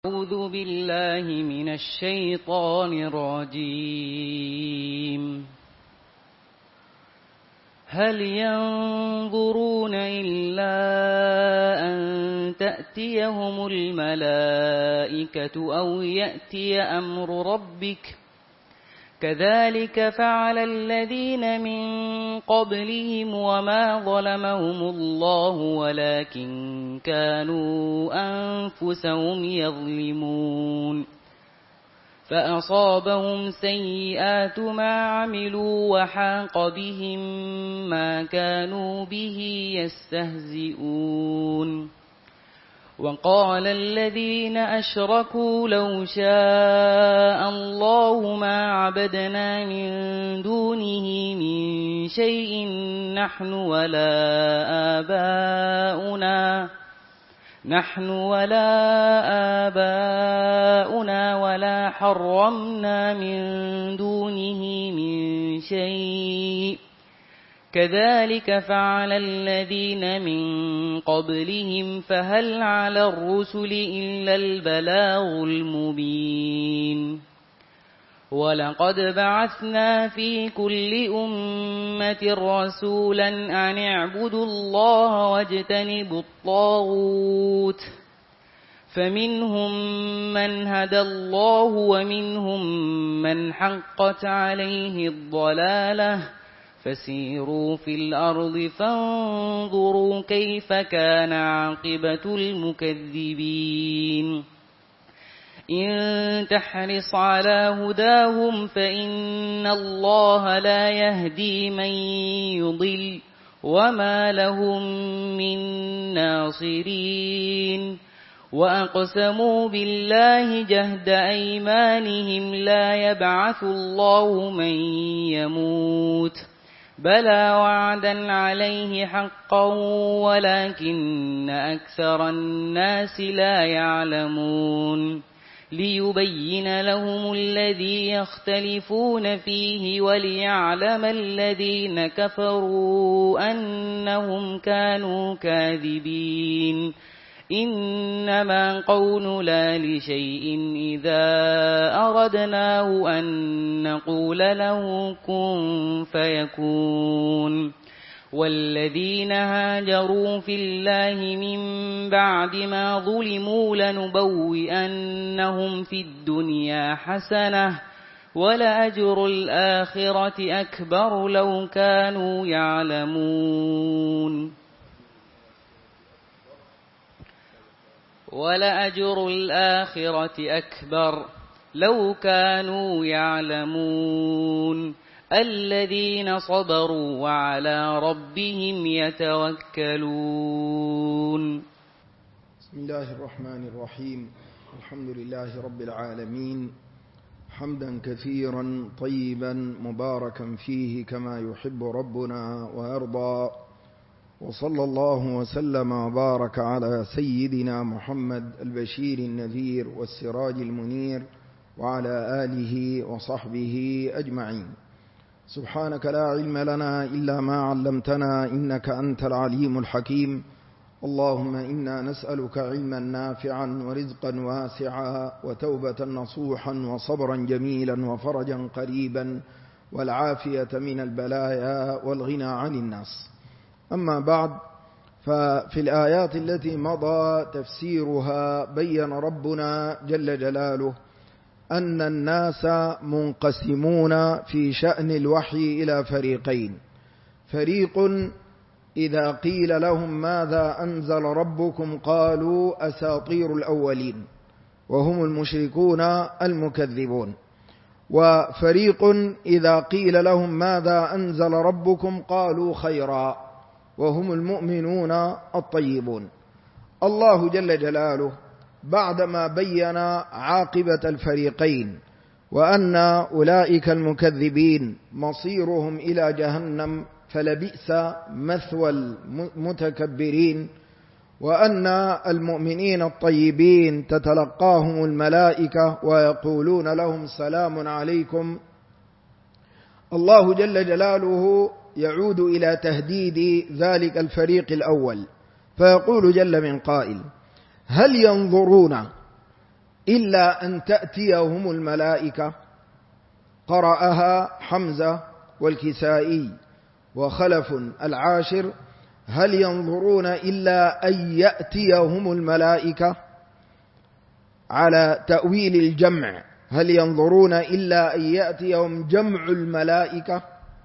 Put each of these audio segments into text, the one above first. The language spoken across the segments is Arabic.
أعوذ بالله من الشيطان الرجيم. هل ينظرون إلا أن تأتيهم الملائكة أو يأتي أمر ربك كذلك فعل الذين من قبلهم وما ظلمهم الله ولكن كانوا أنفسهم يظلمون فأصابهم سيئات ما عملوا وحاق بهم ما كانوا به يستهزئون وقال الذين أشركوا لو شاء الله ما عبدنا من دونه من شيء نحن ولا آباؤنا ولا حرمنا من دونه من شيء كذلك فعل الذين من قبلهم فهل على الرسل إلا البلاغ المبين ولقد بعثنا في كل أمة رسولا أن اعبدوا الله واجتنبوا الطاغوت فمنهم من هدى الله ومنهم من حقت عليه الضلالة فسيروا في الأرض فانظروا كيف كان عاقبة المكذبين إن تحرص على هداهم فإن الله لا يهدي من يضل وما لهم من ناصرين وأقسموا بالله جهد أيمانهم لا يبعث الله من يموت بلى وعدا عليه حقا ولكن أكثر الناس لا يعلمون ليبين لهم الذي يختلفون فيه وليعلم الذين كفروا أنهم كانوا كاذبين إنما قولنا لشيء إذا أردناه أن نقول له كن فيكون والذين هاجروا في الله من بعد ما ظلموا لنبوئنهم في الدنيا حسنة ولأجر الآخرة أكبر لو كانوا يعلمون ولأجر الآخرة أكبر لو كانوا يعلمون الذين صبروا وعلى ربهم يتوكلون. بسم الله الرحمن الرحيم. الحمد لله رب العالمين حمدا كثيرا طيبا مباركا فيه كما يحب ربنا ويرضى وصلى الله وسلم وبارك على سيدنا محمد البشير النذير والسراج المنير وعلى آله وصحبه أجمعين. سبحانك لا علم لنا إلا ما علمتنا إنك أنت العليم الحكيم. اللهم إنا نسألك علما نافعا ورزقا واسعا وتوبة نصوحا وصبرا جميلا وفرجا قريبا والعافية من البلايا والغنى عن الناس. أما بعد، ففي الآيات التي مضى تفسيرها بين ربنا جل جلاله أن الناس منقسمون في شأن الوحي إلى فريقين: فريق إذا قيل لهم ماذا أنزل ربكم قالوا أساطير الأولين وهم المشركون المكذبون، وفريق إذا قيل لهم ماذا أنزل ربكم قالوا خيرا وهم المؤمنون الطيبون. الله جل جلاله بعدما بين عاقبة الفريقين وأن أولئك المكذبين مصيرهم إلى جهنم فلبئس مثوى المتكبرين، وأن المؤمنين الطيبين تتلقاهم الملائكة ويقولون لهم سلام عليكم، الله جل جلاله يعود إلى تهديد ذلك الفريق الأول فيقول جل من قائل: هل ينظرون إلا أن تأتيهم الملائكة، قرأها حمزة والكسائي وخلف العاشر: هل ينظرون إلا أن يأتيهم الملائكة، على تأويل الجمع: هل ينظرون إلا أن يأتيهم جمع الملائكة،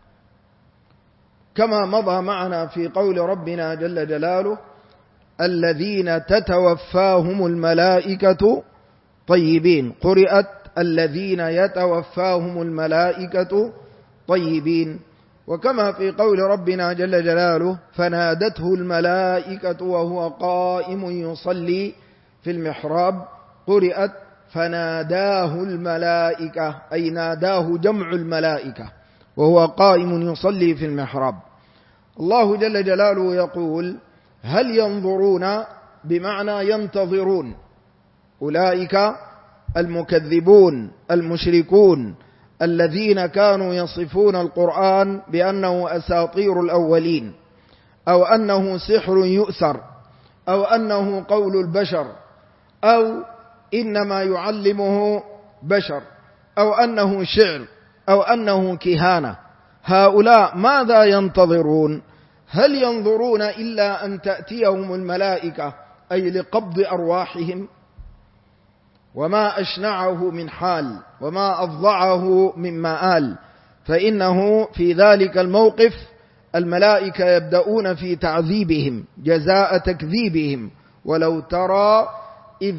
كما مضى معنا في قول ربنا جل جلاله: الذين تتوفاهم الملائكة طيبين. قرئت الذين يتوفاهم الملائكة طيبين. وكما في قول ربنا جل جلاله: فنادته الملائكة وهو قائم يصلي في المحراب. قرئت فناداه الملائكة، أي ناداه جمع الملائكة وهو قائم يصلي في المحراب. الله جل جلاله يقول: هل ينظرون، بمعنى ينتظرون. أولئك المكذبون المشركون الذين كانوا يصفون القرآن بأنه أساطير الأولين، أو أنه سحر يؤثر، أو أنه قول البشر، أو إنما يعلمه بشر، أو أنه شعر، أو أنه كهانة. هؤلاء ماذا ينتظرون؟ هل ينظرون إلا أن تأتيهم الملائكة، أي لقبض أرواحهم؟ وما أشنعه من حال، وما أفظعه من مآل، فإنه في ذلك الموقف الملائكة يبدأون في تعذيبهم جزاء تكذيبهم. ولو ترى إذ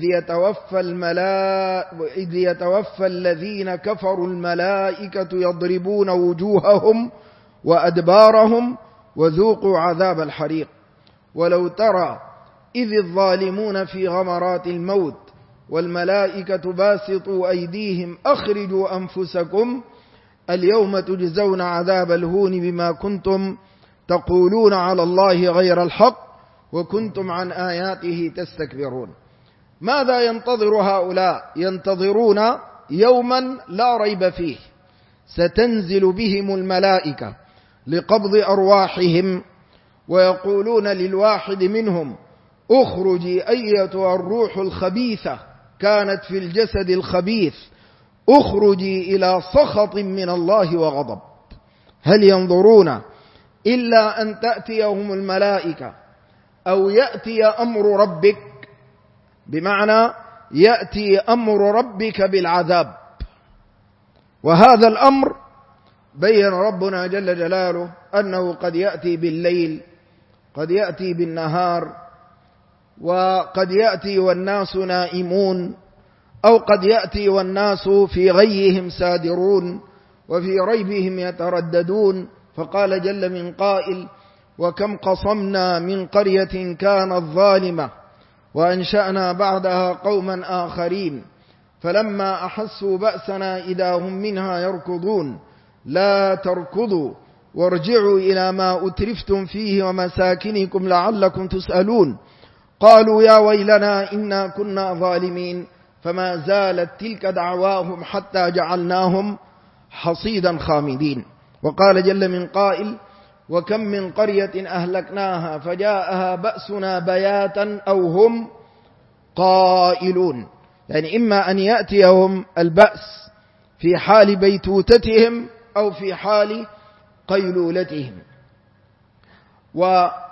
يتوفى الذين كفروا الملائكة يضربون وجوههم وأدبارهم وذوقوا عذاب الحريق. ولو ترى إذ الظالمون في غمرات الموت والملائكة باسطوا أيديهم أخرجوا أنفسكم اليوم تجزون عذاب الهون بما كنتم تقولون على الله غير الحق وكنتم عن آياته تستكبرون. ماذا ينتظر هؤلاء؟ ينتظرون يوما لا ريب فيه ستنزل بهم الملائكة لقبض أرواحهم، ويقولون للواحد منهم: اخرجي أيتها الروح الخبيثة كانت في الجسد الخبيث، اخرجي إلى سخط من الله وغضب. هل ينظرون إلا أن تأتيهم الملائكة أو يأتي أمر ربك، بمعنى يأتي أمر ربك بالعذاب. وهذا الأمر بين ربنا جل جلاله أنه قد يأتي بالليل، قد يأتي بالنهار، وقد يأتي والناس نائمون، أو قد يأتي والناس في غيهم سادرون وفي ريبهم يترددون. فقال جل من قائل: وكم قصمنا من قرية كانت ظالمة وأنشأنا بعدها قوما آخرين فلما أحسوا بأسنا إذا هم منها يركضون لا تركضوا وارجعوا إلى ما أترفتم فيه ومساكنكم لعلكم تسألون. قالوا يا ويلنا إنا كنا ظالمين فما زالت تلك دعواهم حتى جعلناهم حصيدا خامدين. وقال جل من قائل: وكم من قرية أهلكناها فجاءها بأسنا بياتا أو هم قائلون. يعني إما أن يأتيهم البأس في حال بيتوتتهم أو في حال قيلولتهم. وهذا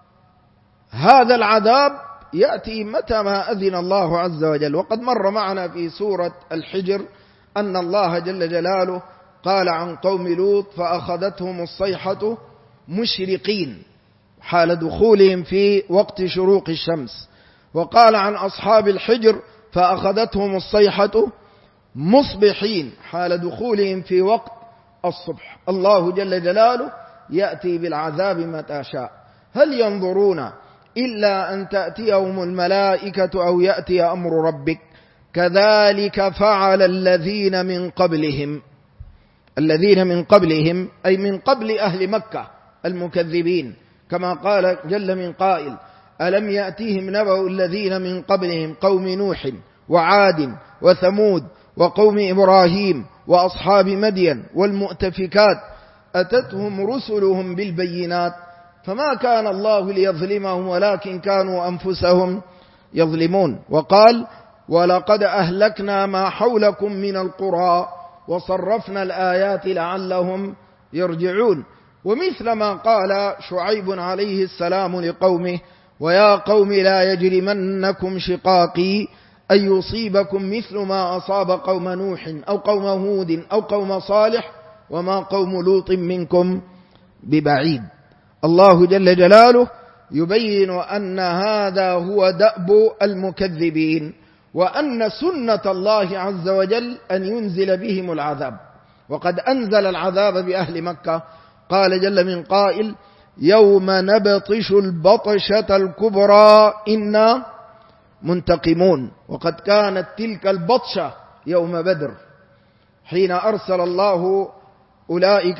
العذاب يأتي متى ما أذن الله عز وجل. وقد مر معنا في سورة الحجر أن الله جل جلاله قال عن قوم لوط: فأخذتهم الصيحة مشرقين حال دخولهم في وقت شروق الشمس. وقال عن أصحاب الحجر: فأخذتهم الصيحة مصبحين حال دخولهم في وقت الصبح. الله جل جلاله يأتي بالعذاب متى شاء. هل ينظرون إلا أن تأتيهم الملائكة أو يأتي أمر ربك كذلك فعل الذين من قبلهم. الذين من قبلهم أي من قبل أهل مكة المكذبين، كما قال جل من قائل: ألم يأتيهم نبأ الذين من قبلهم قوم نوح وعاد وثمود وقوم إبراهيم وأصحاب مدين والمؤتفكات أتتهم رسلهم بالبينات فما كان الله ليظلمهم ولكن كانوا أنفسهم يظلمون. وقال: ولقد أهلكنا ما حولكم من القرى وصرفنا الآيات لعلهم يرجعون. ومثل ما قال شعيب عليه السلام لقومه: ويا قوم لا يجرمنكم شقاقي أن يصيبكم مثل ما أصاب قوم نوح أو قوم هود أو قوم صالح وما قوم لوط منكم ببعيد. الله جل جلاله يبين أن هذا هو دأب المكذبين، وأن سنة الله عز وجل أن ينزل بهم العذاب، وقد أنزل العذاب بأهل مكة. قال جل من قائل: يوم نبطش البطشة الكبرى إنا منتقمون. وقد كانت تلك البطشة يوم بدر، حين أرسل الله أولئك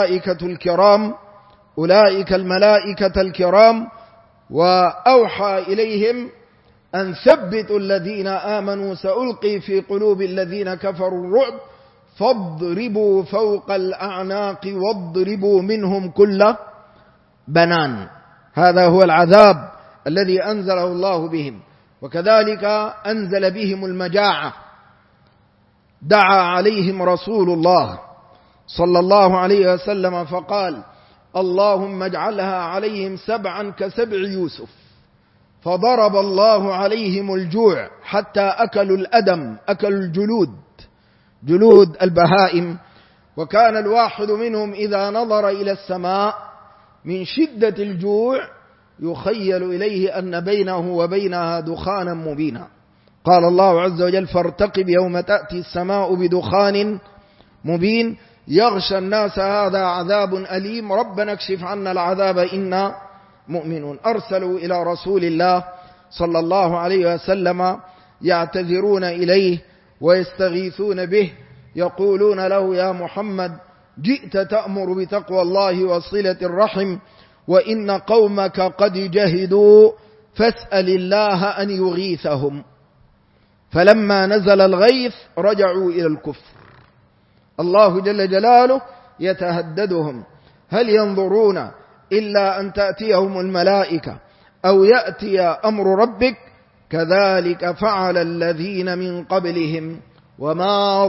الملائكة الكرام وأوحى إليهم أن ثبتوا الذين آمنوا سألقي في قلوب الذين كفروا الرعب فاضربوا فوق الأعناق واضربوا منهم كل بنان. هذا هو العذاب الذي أنزله الله بهم. وكذلك أنزل بهم المجاعة، دعا عليهم رسول الله صلى الله عليه وسلم فقال: اللهم اجعلها عليهم سبعا كسبع يوسف. فضرب الله عليهم الجوع حتى أكلوا الأدم، أكلوا جلود البهائم. وكان الواحد منهم إذا نظر إلى السماء من شدة الجوع يخيل إليه أن بينه وبينها دخانا مبينا. قال الله عز وجل: فارتقب يوم تأتي السماء بدخان مبين يغشى الناس هذا عذاب أليم ربنا اكشف عنا العذاب إنا مؤمنون. أرسلوا إلى رسول الله صلى الله عليه وسلم يعتذرون إليه ويستغيثون به، يقولون له: يا محمد جئت تأمر بتقوى الله وصلة الرحم وإن قومك قد جهدوا فاسأل الله أن يغيثهم. فلما نزل الغيث رجعوا إلى الكفر. الله جل جلاله يتهددهم: هل ينظرون إلا أن تأتيهم الملائكة أو يأتي أمر ربك كذلك فعل الذين من قبلهم وما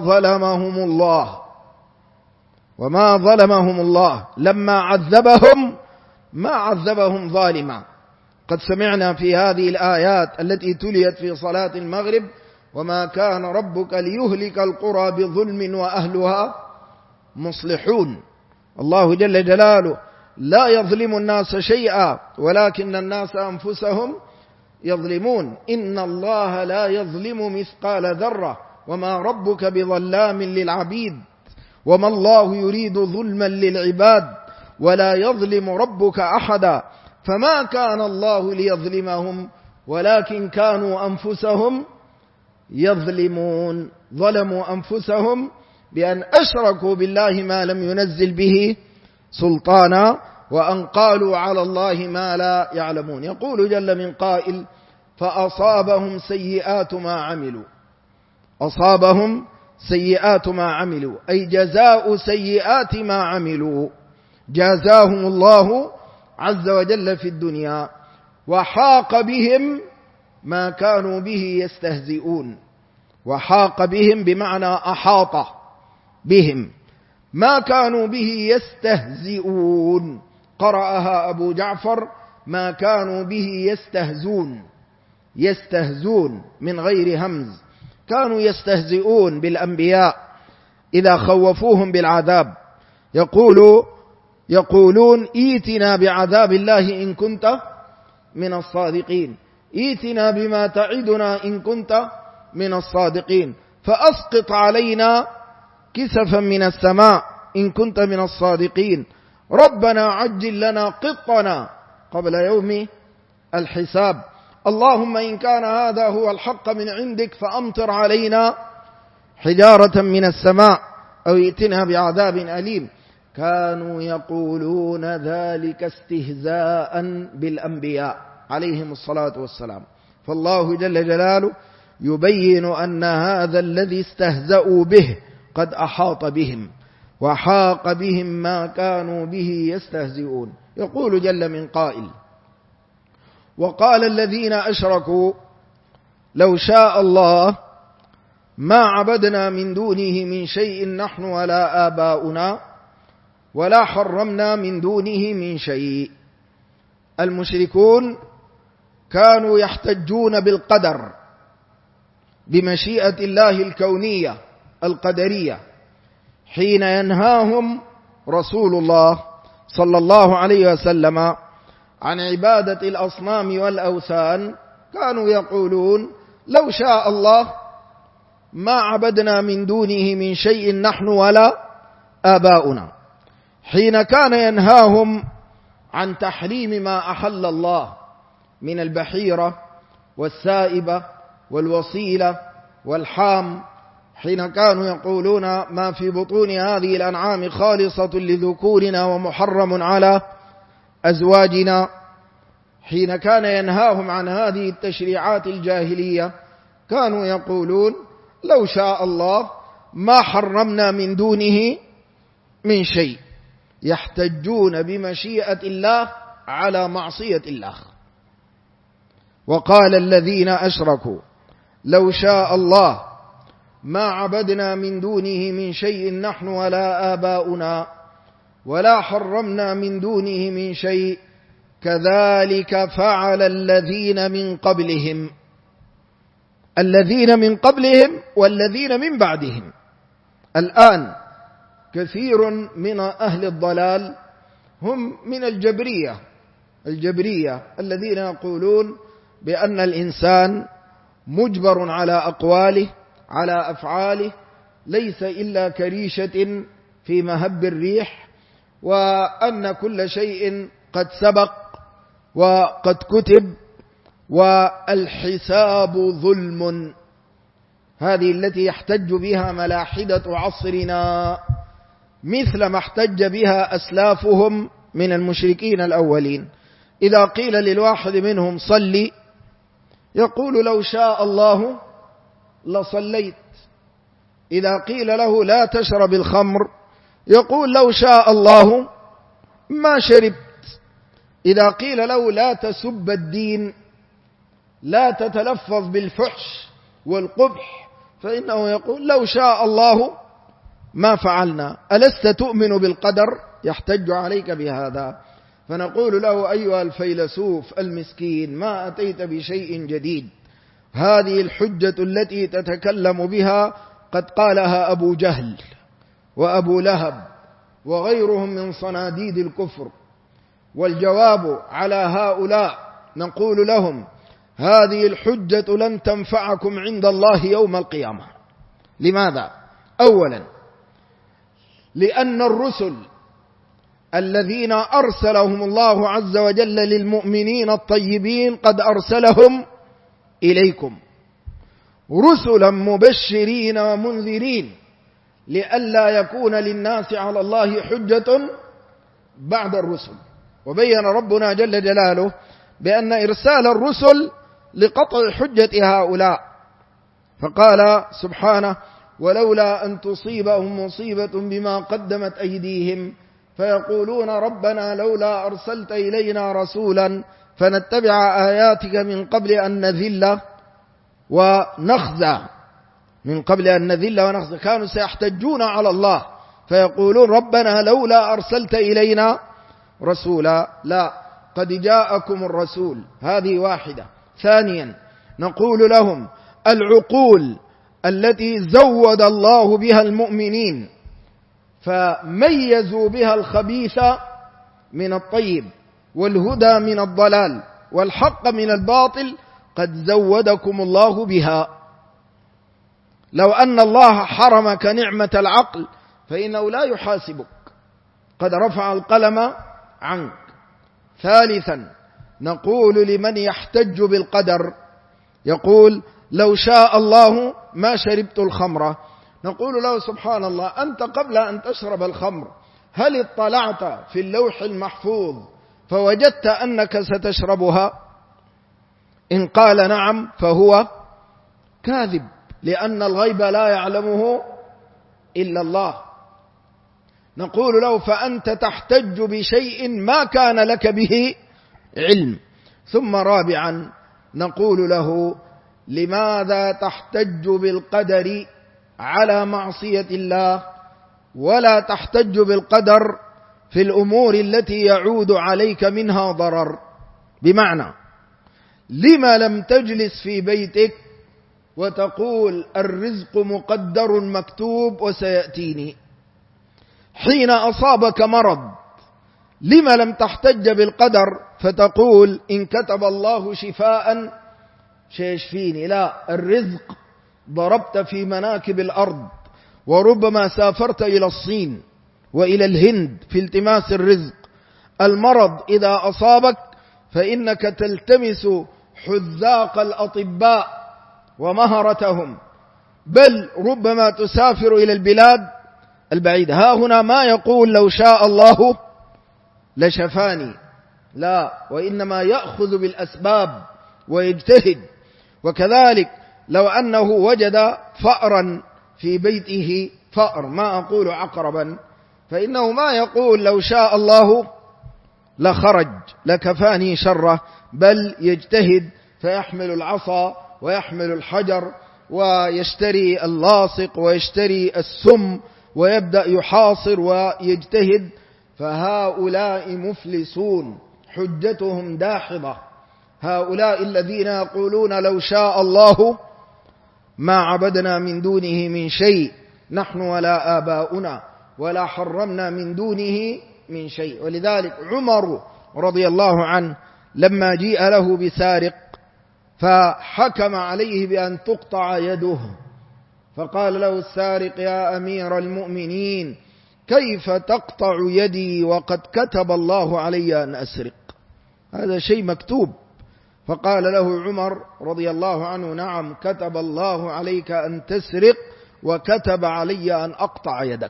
ظلمهم الله لما عذبهم ما عذبهم ظالما. قد سمعنا في هذه الآيات التي تليت في صلاة المغرب: وما كان ربك ليهلك القرى بظلم وأهلها مصلحون. الله جل جلاله لا يظلم الناس شيئا ولكن الناس أنفسهم يظلمون. إن الله لا يظلم مثقال ذرة وما ربك بظلام للعبيد وما الله يريد ظلما للعباد ولا يظلم ربك أحدا. فما كان الله ليظلمهم ولكن كانوا أنفسهم يظلمون. ظلموا أنفسهم بأن أشركوا بالله ما لم ينزل به سلطانا وأن قالوا على الله ما لا يعلمون. يقول جل من قائل: فأصابهم سيئات ما عملوا. أصابهم سيئات ما عملوا أي جزاء سيئات ما عملوا، جازاهم الله عز وجل في الدنيا. وحاق بهم ما كانوا به يستهزئون. وحاق بهم بمعنى أحاط بهم ما كانوا به يستهزئون. قرأها أبو جعفر: ما كانوا به يستهزون من غير همز. كانوا يستهزئون بالأنبياء إذا خوفوهم بالعذاب، يقولون: إيتنا بعذاب الله إن كنت من الصادقين، إيتنا بما تعدنا إن كنت من الصادقين، فأسقط علينا كسفا من السماء إن كنت من الصادقين، ربنا عجل لنا قطنا قبل يوم الحساب، اللهم إن كان هذا هو الحق من عندك فأمطر علينا حجارة من السماء أو ائتنا بعذاب أليم. كانوا يقولون ذلك استهزاء بالأنبياء عليهم الصلاة والسلام. فالله جل جلاله يبين أن هذا الذي استهزأوا به قد أحاط بهم وحاق بهم ما كانوا به يستهزئون. يقول جل من قائل: وقال الذين أشركوا لو شاء الله ما عبدنا من دونه من شيء نحن ولا آباؤنا ولا حرمنا من دونه من شيء. المشركون كانوا يحتجون بالقدر، بمشيئة الله الكونية القدرية، حين ينهاهم رسول الله صلى الله عليه وسلم عن عبادة الأصنام والأوثان. كانوا يقولون لو شاء الله ما عبدنا من دونه من شيء نحن ولا آباؤنا. حين كان ينهاهم عن تحريم ما أحل الله من البحيرة والسائبة والوصيلة والحام، حين كانوا يقولون ما في بطون هذه الأنعام خالصة لذكورنا ومحرم على أزواجنا، حين كان ينهاهم عن هذه التشريعات الجاهلية، كانوا يقولون لو شاء الله ما حرمنا من دونه من شيء. يحتجون بمشيئة الله على معصية الله. وقال الذين أشركوا لو شاء الله ما عبدنا من دونه من شيء نحن ولا آباؤنا ولا حرمنا من دونه من شيء كذلك فعل الذين من قبلهم. الذين من قبلهم والذين من بعدهم. الآن كثير من أهل الضلال هم من الجبرية الذين يقولون بأن الإنسان مجبر على أقواله على أفعاله، ليس إلا كريشة في مهب الريح، وأن كل شيء قد سبق وقد كتب والحساب ظلم. هذه التي يحتج بها ملاحدة عصرنا، مثل ما احتج بها أسلافهم من المشركين الأولين. إذا قيل للواحد منهم صلي يقول لو شاء الله لصليت. إذا قيل له لا تشرب الخمر يقول لو شاء الله ما شربت. إذا قيل له لا تسب الدين، لا تتلفظ بالفحش والقبح، فإنه يقول لو شاء الله ما فعلنا. ألست تؤمن بالقدر؟ يحتج عليك بهذا. فنقول له أيها الفيلسوف المسكين ما أتيت بشيء جديد. هذه الحجة التي تتكلم بها قد قالها أبو جهل وأبو لهب وغيرهم من صناديد الكفر. والجواب على هؤلاء نقول لهم هذه الحجة لن تنفعكم عند الله يوم القيامة. لماذا؟ أولا لأن الرسل الذين أرسلهم الله عز وجل للمؤمنين الطيبين قد أرسلهم إليكم رسلا مبشرين ومنذرين لئلا يكون للناس على الله حجة بعد الرسل. وبين ربنا جل جلاله بأن إرسال الرسل لقطع حجة هؤلاء، فقال سبحانه ولولا أن تصيبهم مصيبة بما قدمت أيديهم فيقولون ربنا لولا أرسلت إلينا رسولا فنتبع آياتك من قبل أن نذل ونخزى. كانوا سيحتجون على الله فيقولون ربنا لولا أرسلت إلينا رسولا. لا، قد جاءكم الرسول. هذه واحدة. ثانيا نقول لهم العقول التي زود الله بها المؤمنين فميزوا بها الخبيث من الطيب والهدى من الضلال والحق من الباطل قد زودكم الله بها. لو أن الله حرمك نعمة العقل فإنه لا يحاسبك، قد رفع القلم عنك. ثالثا نقول لمن يحتج بالقدر يقول لو شاء الله ما شربت الخمر، نقول له سبحان الله أنت قبل أن تشرب الخمر هل اطلعت في اللوح المحفوظ فوجدت أنك ستشربها؟ إن قال نعم فهو كاذب، لأن الغيب لا يعلمه إلا الله. نقول له فأنت تحتج بشيء ما كان لك به علم. ثم رابعا نقول له لماذا تحتج بالقدر على معصية الله ولا تحتج بالقدر في الأمور التي يعود عليك منها ضرر؟ بمعنى لما لم تجلس في بيتك وتقول الرزق مقدر مكتوب وسيأتيني؟ حين أصابك مرض لما لم تحتج بالقدر فتقول إن كتب الله شفاء سيشفيني؟ لا، الرزق ضربت في مناكب الأرض، وربما سافرت إلى الصين وإلى الهند في التماس الرزق. المرض إذا أصابك فإنك تلتمس حذاق الأطباء ومهرتهم، بل ربما تسافر إلى البلاد البعيدة. ها هنا ما يقول لو شاء الله لشفاني، لا، وإنما يأخذ بالأسباب ويجتهد. وكذلك لو أنه وجد فأرا في بيته، فأر ما أقول عقربا، فإنه ما يقول لو شاء الله لخرج لكفاني شره، بل يجتهد فيحمل العصا ويحمل الحجر ويشتري اللاصق ويشتري السم ويبدأ يحاصر ويجتهد. فهؤلاء مفلسون، حجتهم داحضة. هؤلاء الذين يقولون لو شاء الله ما عبدنا من دونه من شيء، نحن ولا آباؤنا، ولا حرمنا من دونه من شيء. ولذلك عمر رضي الله عنه لما جيء له بسارق فحكم عليه بأن تقطع يده، فقال له السارق يا أمير المؤمنين كيف تقطع يدي وقد كتب الله علي أن أسرق؟ هذا شيء مكتوب. فقال له عمر رضي الله عنه نعم، كتب الله عليك أن تسرق وكتب علي أن أقطع يدك.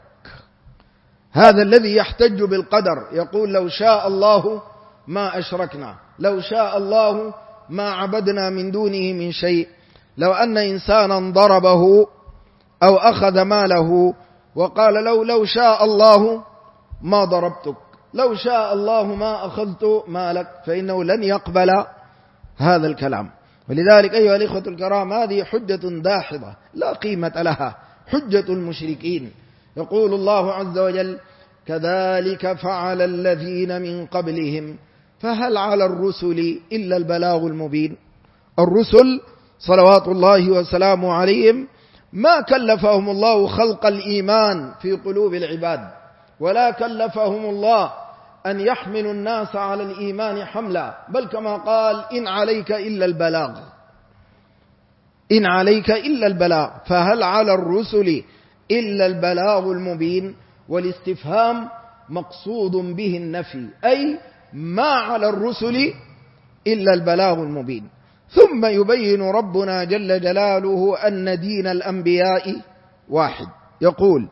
هذا الذي يحتج بالقدر، يقول لو شاء الله ما أشركنا، لو شاء الله ما عبدنا من دونه من شيء. لو أن إنسانا ضربه أو أخذ ماله وقال لو شاء الله ما ضربتك، لو شاء الله ما أخذت مالك، فإنه لن يقبل هذا الكلام. ولذلك أيها الإخوة الكرام، هذه حجة داحضة لا قيمة لها، حجة المشركين. يقول الله عز وجل كذلك فعل الذين من قبلهم فهل على الرسل إلا البلاغ المبين. الرسل صلوات الله وسلامه عليهم ما كلفهم الله خلق الإيمان في قلوب العباد، ولا كلفهم الله أن يحملوا الناس على الإيمان حملا، بل كما قال إن عليك إلا البلاغ، إن عليك إلا البلاغ، فهل على الرسل إلا البلاغ المبين. والاستفهام مقصود به النفي، أي ما على الرسل إلا البلاغ المبين. ثم يبين ربنا جل جلاله أن دين الأنبياء واحد، يقول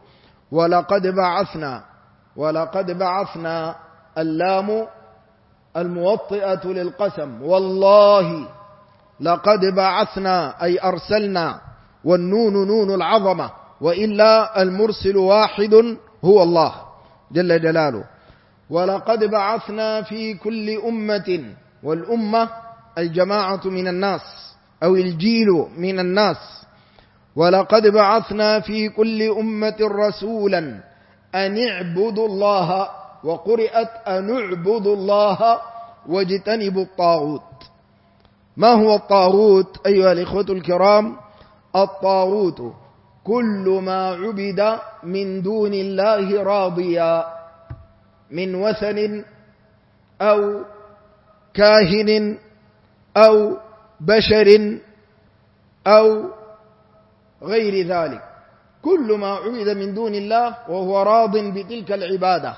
ولقد بعثنا اللام الموطئة للقسم، والله لقد بعثنا أي أرسلنا، والنون نون العظمة، وإلا المرسل واحد هو الله جل جلاله. ولقد بعثنا في كل أمة، والأمة الجماعة من الناس أو الجيل من الناس. ولقد بعثنا في كل أمة رسولا أن اعبدوا الله، وقرئت أن اعبدوا الله واجتنبوا الطاغوت. ما هو الطاغوت أيها الإخوة الكرام؟ الطاغوت كل ما عبد من دون الله راضيا، من وثن أو كاهن أو بشر أو غير ذلك، كل ما عبد من دون الله وهو راض بتلك العبادة.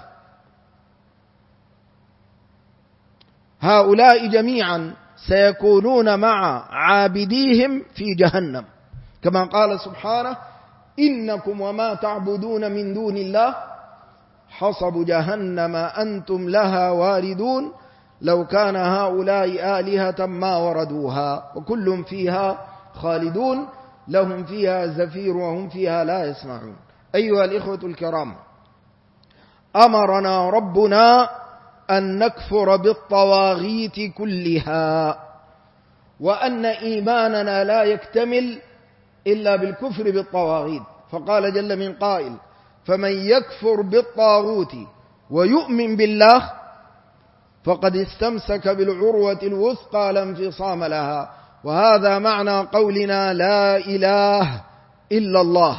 هؤلاء جميعا سيكونون مع عابديهم في جهنم، كما قال سبحانه إنكم وما تعبدون من دون الله حصب جهنم أنتم لها واردون لو كان هؤلاء آلهة ما وردوها وكل فيها خالدون لهم فيها زفير وهم فيها لا يسمعون. أيها الإخوة الكرام، أمرنا ربنا أن نكفر بالطواغيت كلها وأن إيماننا لا يكتمل إلا بالكفر بالطواغيت. فقال جل من قائل: فمن يكفر بالطاغوت ويؤمن بالله فقد استمسك بالعروة الوثقى لا انفصام لها. وهذا معنى قولنا لا إله إلا الله.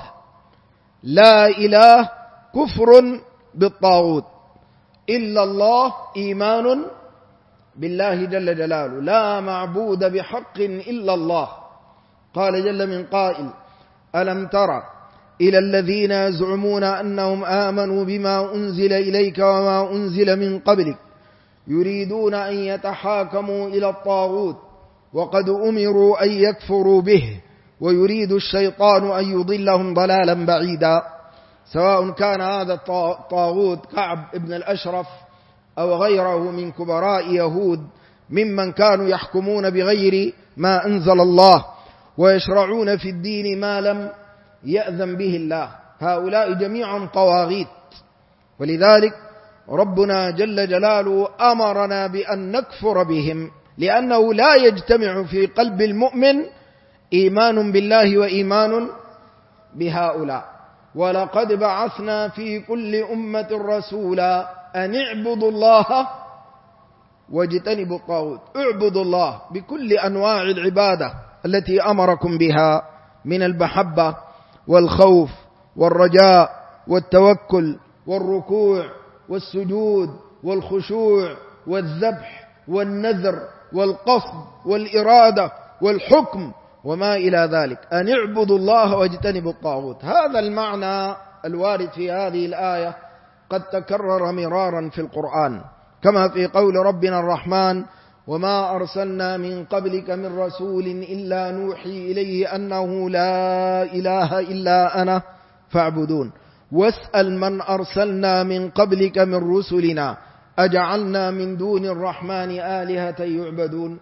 لا إله كفر بالطاغوت، إلا الله إيمان بالله جل جلاله، لا معبود بحق إلا الله. قال جل من قائل: ألم تر إلى الذين يزعمون أنهم آمنوا بما أنزل إليك وما أنزل من قبلك يريدون أن يتحاكموا إلى الطاغوت وقد أمروا أن يكفروا به ويريد الشيطان أن يضلهم ضلالا بعيدا. سواء كان هذا الطاغوت كعب بن الأشرف أو غيره من كبراء يهود ممن كانوا يحكمون بغير ما أنزل الله ويشرعون في الدين ما لم يأذن به الله، هؤلاء جميعا طواغيت. ولذلك ربنا جل جلاله أمرنا بأن نكفر بهم، لأنه لا يجتمع في قلب المؤمن إيمان بالله وإيمان بهؤلاء. ولقد بعثنا في كل أمة رسولا أن اعبدوا الله واجتنبوا الطاغوت. اعبدوا الله بكل أنواع العبادة التي أمركم بها من المحبة والخوف والرجاء والتوكل والركوع والسجود والخشوع والذبح والنذر والقصد والإرادة والحكم وما إلى ذلك. أن اعبدوا الله واجتنبوا الطاغوت. هذا المعنى الوارد في هذه الآية قد تكرر مرارا في القرآن، كما في قول ربنا الرحمن: وما أرسلنا من قبلك من رسول إلا نوحي إليه أنه لا إله إلا أنا فاعبدون. واسأل من أرسلنا من قبلك من رسلنا أجعلنا من دون الرحمن آلهة يعبدون.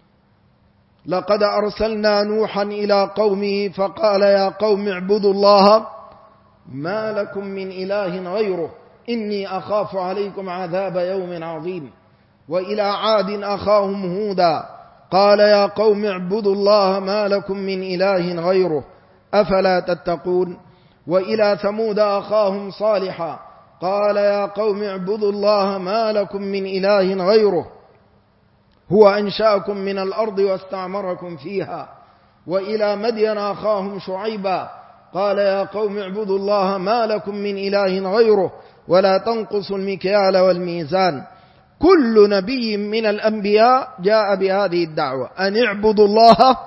لقد أرسلنا نوحا إلى قومه فقال يا قوم اعبدوا الله ما لكم من إله غيره إني أخاف عليكم عذاب يوم عظيم. وإلى عاد أخاهم هودا قال يا قوم اعبدوا الله ما لكم من إله غيره أفلا تتقون. وإلى ثمود أخاهم صالحا قال يا قوم اعبدوا الله ما لكم من إله غيره هو أنشأكم من الأرض واستعمركم فيها. وإلى مدين أخاهم شعيبا قال يا قوم اعبدوا الله ما لكم من إله غيره ولا تنقصوا المكيال والميزان. كل نبي من الأنبياء جاء بهذه الدعوة: أن اعبدوا الله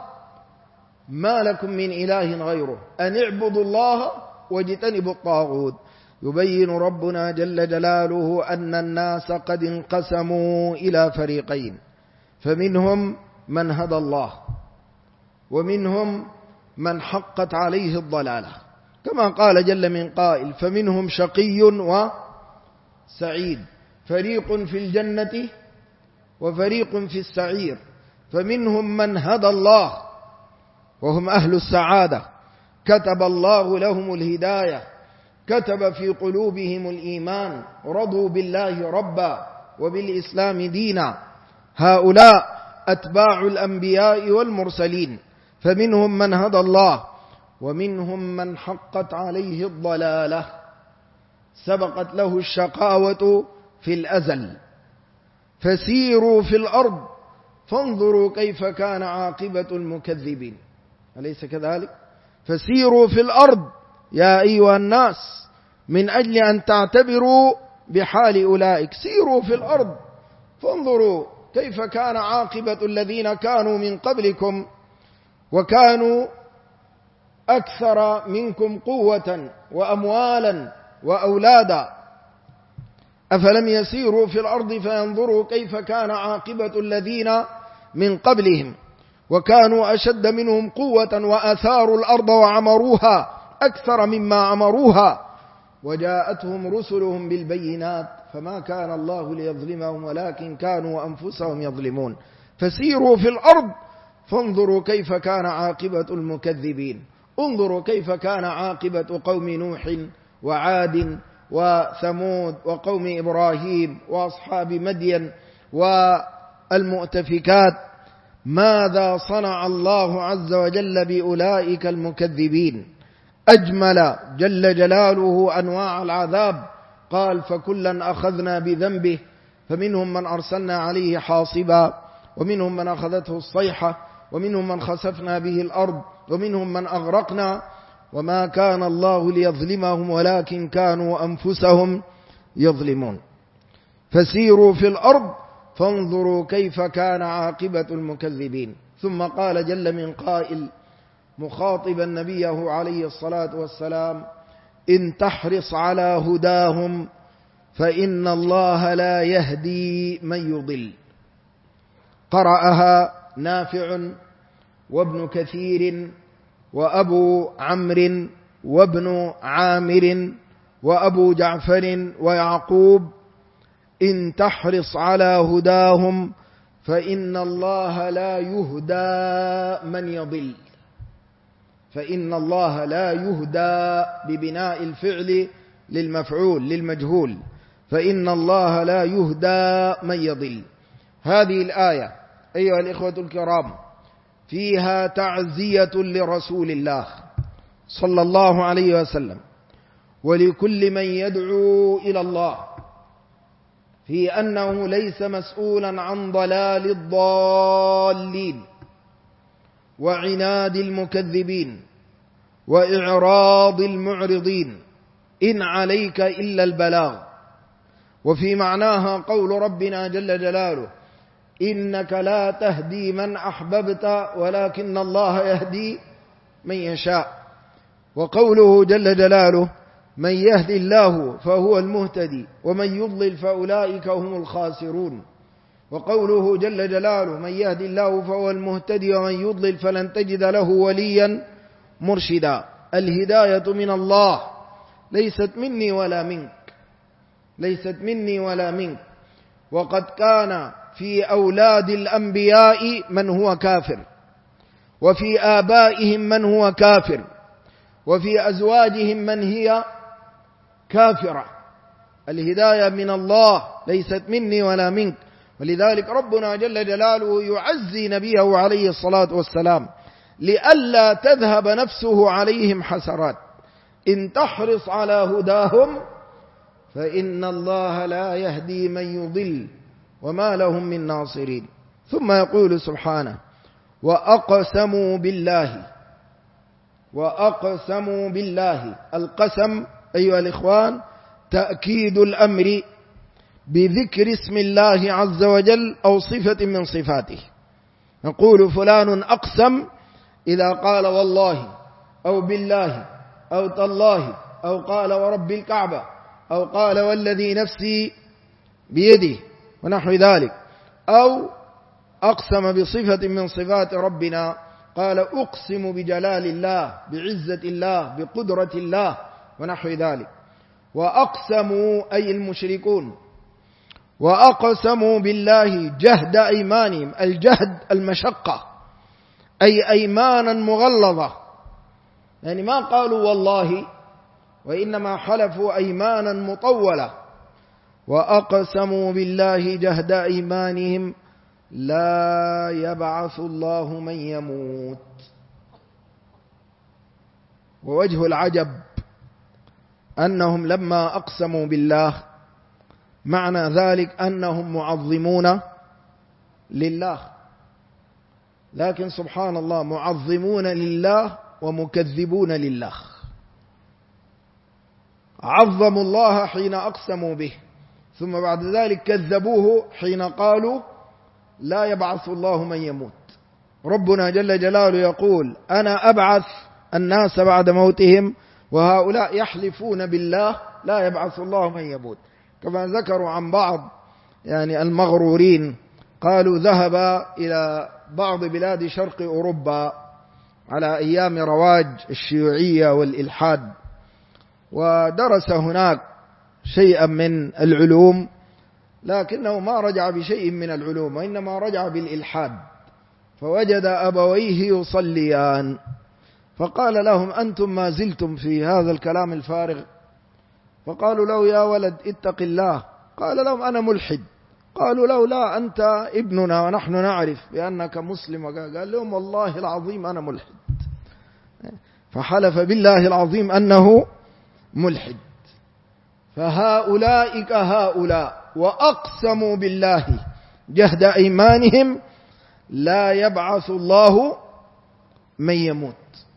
ما لكم من إله غيره، أن اعبدوا الله واجتنبوا الطاغوت. يبين ربنا جل جلاله أن الناس قد انقسموا إلى فريقين، فمنهم من هدى الله ومنهم من حقت عليه الضلالة، كما قال جل من قائل: فمنهم شقي وسعيد، فريق في الجنة وفريق في السعير. فمنهم من هدى الله وهم أهل السعادة، كتب الله لهم الهداية، كتب في قلوبهم الإيمان، رضوا بالله ربا وبالإسلام دينا. هؤلاء أتباع الأنبياء والمرسلين. فمنهم من هدى الله ومنهم من حقت عليه الضلالة، سبقت له الشقاوة في الأزل. فسيروا في الأرض فانظروا كيف كان عاقبة المكذبين. أليس كذلك؟ فسيروا في الأرض يا أيها الناس من أجل أن تعتبروا بحال أولئك. سيروا في الأرض فانظروا كيف كان عاقبة الذين كانوا من قبلكم وكانوا أكثر منكم قوة وأموالا وأولادا. أفلم يسيروا في الأرض فينظروا كيف كان عاقبة الذين من قبلهم وكانوا أشد منهم قوة وأثاروا الأرض وعمروها أكثر مما عمروها وجاءتهم رسلهم بالبينات فما كان الله ليظلمهم ولكن كانوا أنفسهم يظلمون. فسيروا في الأرض فانظروا كيف كان عاقبة المكذبين. انظروا كيف كان عاقبة قوم نوح وعاد وثمود وقوم إبراهيم وأصحاب مدين والمؤتفكات. ماذا صنع الله عز وجل بأولئك المكذبين؟ أجمل جل جلاله أنواع العذاب، قال فكلا أخذنا بذنبه فمنهم من أرسلنا عليه حاصبا ومنهم من أخذته الصيحة ومنهم من خسفنا به الأرض ومنهم من أغرقنا وما كان الله ليظلمهم ولكن كانوا أنفسهم يظلمون. فسيروا في الأرض فانظروا كيف كان عاقبة المكذبين. ثم قال جل من قائل مخاطبا نبيه عليه الصلاة والسلام: إن تحرص على هداهم فإن الله لا يهدي من يضل. قرأها نافع وابن كثير وأبو عمرو وابن عامر وأبو جعفر ويعقوب: إن تحرص على هداهم فإن الله لا يهدى من يضل. فإن الله لا يهدى ببناء الفعل للمفعول للمجهول، فإن الله لا يهدى من يضل. هذه الآية أيها الإخوة الكرام فيها تعزية لرسول الله صلى الله عليه وسلم ولكل من يدعو إلى الله في أنه ليس مسؤولا عن ضلال الضالين وعناد المكذبين وإعراض المعرضين، إن عليك إلا البلاغ. وفي معناها قول ربنا جل جلاله: إنك لا تهدي من أحببت ولكن الله يهدي من يشاء. وقوله جل جلاله: من يهدي الله فهو المهتدي ومن يضلل فأولئك هم الخاسرون. وقوله جل جلاله: من يهدي الله فهو المهتدي ومن يضلل فلن تجد له وليا مرشدا. الهداية من الله، ليست مني ولا منك، ليست مني ولا منك. وقد كان في أولاد الأنبياء من هو كافر، وفي آبائهم من هو كافر، وفي أزواجهم من هي كافرة. الهداية من الله ليست مني ولا منك. ولذلك ربنا جل جلاله يعزي نبيه عليه الصلاة والسلام لئلا تذهب نفسه عليهم حسرات. إن تحرص على هداهم فإن الله لا يهدي من يضل وما لهم من ناصرين. ثم يقول سبحانه: وأقسموا بالله. وأقسموا بالله. القسم أيها الإخوان تأكيد الأمر بذكر اسم الله عز وجل أو صفة من صفاته. نقول فلان أقسم إذا قال والله أو بالله أو تالله أو قال ورب الكعبة أو قال والذي نفسي بيده ونحو ذلك، أو أقسم بصفة من صفات ربنا، قال أقسم بجلال الله بعزة الله بقدرة الله ونحو ذلك. وأقسموا أي المشركون، وأقسموا بالله جهد أيمانهم. الجهد المشقة، أي أيمانا مغلظة، يعني ما قالوا والله وإنما حلفوا أيمانا مطولة. وأقسموا بالله جهد أيمانهم لا يبعث الله من يموت. ووجه العجب أنهم لما أقسموا بالله معنى ذلك أنهم معظمون لله، لكن سبحان الله معظمون لله ومكذبون لله. عظموا الله حين أقسموا به، ثم بعد ذلك كذبوه حين قالوا لا يبعث الله من يموت. ربنا جل جلاله يقول: أنا أبعث الناس بعد موتهم، وهؤلاء يحلفون بالله لا يبعث الله من يموت. كما ذكروا عن بعض المغرورين، قالوا ذهب إلى بعض بلاد شرق أوروبا على أيام رواج الشيوعية والإلحاد، ودرس هناك شيئا من العلوم، لكنه ما رجع بشيء من العلوم وإنما رجع بالإلحاد. فوجد أبويه يصليان، فقال لهم: أنتم ما زلتم في هذا الكلام الفارغ؟ فقالوا له: يا ولد اتق الله. قال لهم: أنا ملحد قالوا له لا أنت ابننا ونحن نعرف بأنك مسلم. قال لهم والله العظيم أنا ملحد، فحلف بالله العظيم أنه ملحد. فهؤلاء كهؤلاء، وأقسموا بالله جهد أيمانهم لا يبعث الله من يموت.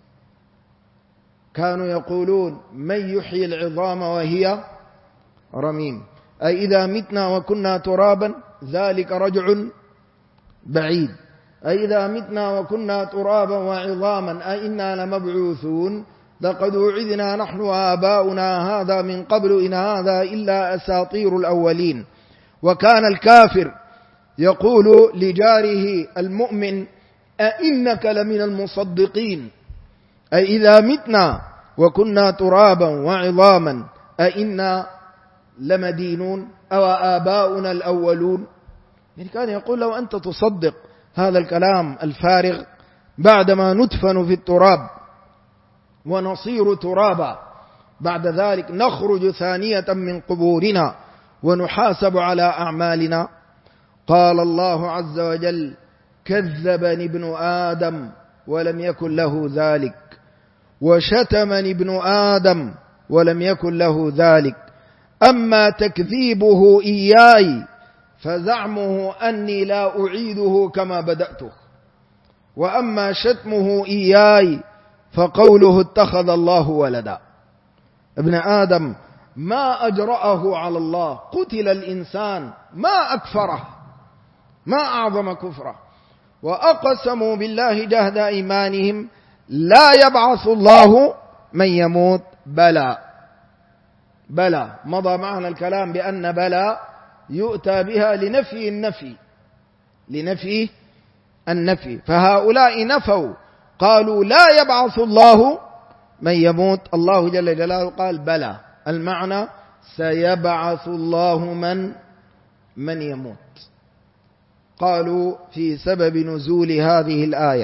كانوا يقولون من يحيي العظام وهي رميم، أي إذا متنا وكنا ترابا ذلك رجع بعيد، أي إذا متنا وكنا ترابا وعظاما أئنا لمبعوثون لقد وعدنا نحن وآباؤنا هذا من قبل إن هذا إلا أساطير الأولين. وكان الكافر يقول لجاره المؤمن أئنك لمن المصدقين، أي إذا متنا وكنا ترابا وعظاما أئنا لمدينون أو آباؤنا الأولون. يعني كان يقول لو أنت تصدق هذا الكلام الفارغ بعدما ندفن في التراب ونصير ترابا، بعد ذلك نخرج ثانية من قبورنا ونحاسب على أعمالنا. قال الله عز وجل كذبني ابن آدم ولم يكن له ذلك، وشتمني ابن آدم ولم يكن له ذلك. أما تكذيبه إياي فزعمه أني لا أعيده كما بدأته، وأما شتمه إياي فقوله اتخذ الله ولدا. ابن آدم ما أجرأه على الله، قتل الإنسان ما أكفره، ما أعظم كفره. وأقسموا بالله جهد أيمانهم لا يبعث الله من يموت. بلى بلى، مضى معنا الكلام بأن بلى يؤتى بها لنفي النفي، لنفي النفي. فهؤلاء نفوا قالوا لا يبعث الله من يموت، الله جل جلاله قال بلى، المعنى سيبعث الله من يموت. قالوا في سبب نزول هذه الآية